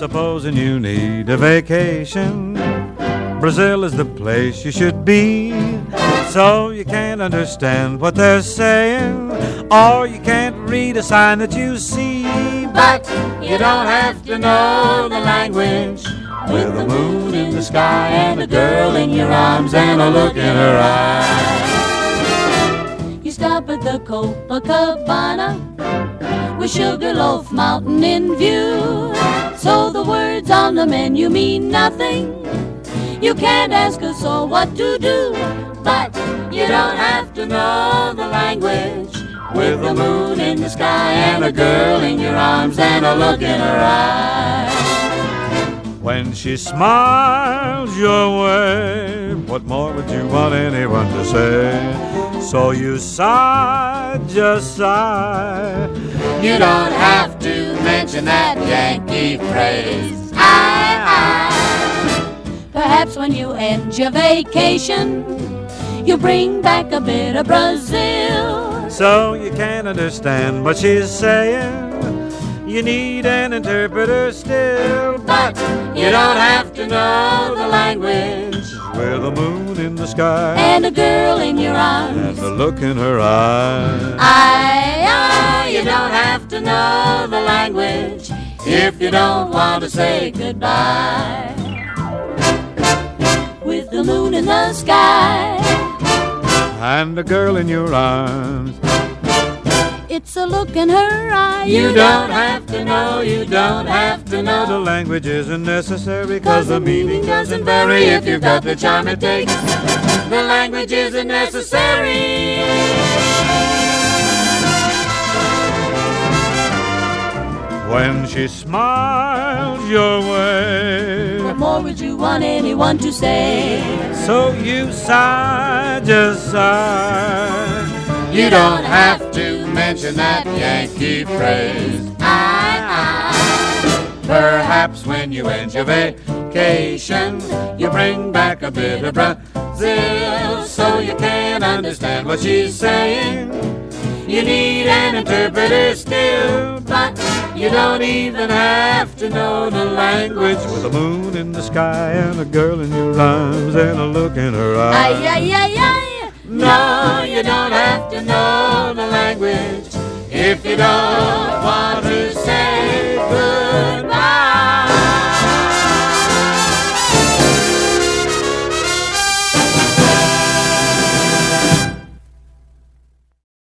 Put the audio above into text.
Supposing you need a vacation, Brazil is the place you should be. So you can't understand what they're saying, or you can't read a sign that you see. But you don't have to know the language. With the moon in the sky and a girl in your arms and a look in her eyes. You stop at the Copacabana with Sugarloaf Mountain in view. So the words on the menu mean nothing. You can't ask us all what to do. But you don't have to know the language. With the moon in the sky and a girl in your arms and a look in her eyes. When she smiles your way, what more would you want anyone to say? So you sigh, just sigh. You don't have to mention that Yankee phrase, I. Perhaps when you end your vacation, you bring back a bit of Brazil. So you can't understand what she's saying. You need an interpreter still. But you don't have to know the language. With a moon in the sky and a girl in your arms and a look in her eyes. You don't have to know the language if you don't want to say goodbye. With the moon in the sky and a girl in your arms, it's a look in her eye. You don't have to know, you don't have to know. The language isn't necessary, cause the meaning doesn't vary. If you've got the charm it takes, the language isn't necessary. When she smiles your way, what more would you want anyone to say? So you sigh, just sigh. You don't have to mention that Yankee phrase, I. Perhaps when you end your vacation, you bring back a bit of Brazil, so you can understand what she's saying. You need an interpreter still, but you don't even have to know the language. With a moon in the sky and a girl in your arms and a look in her eyes. No, you don't have to know the language if you don't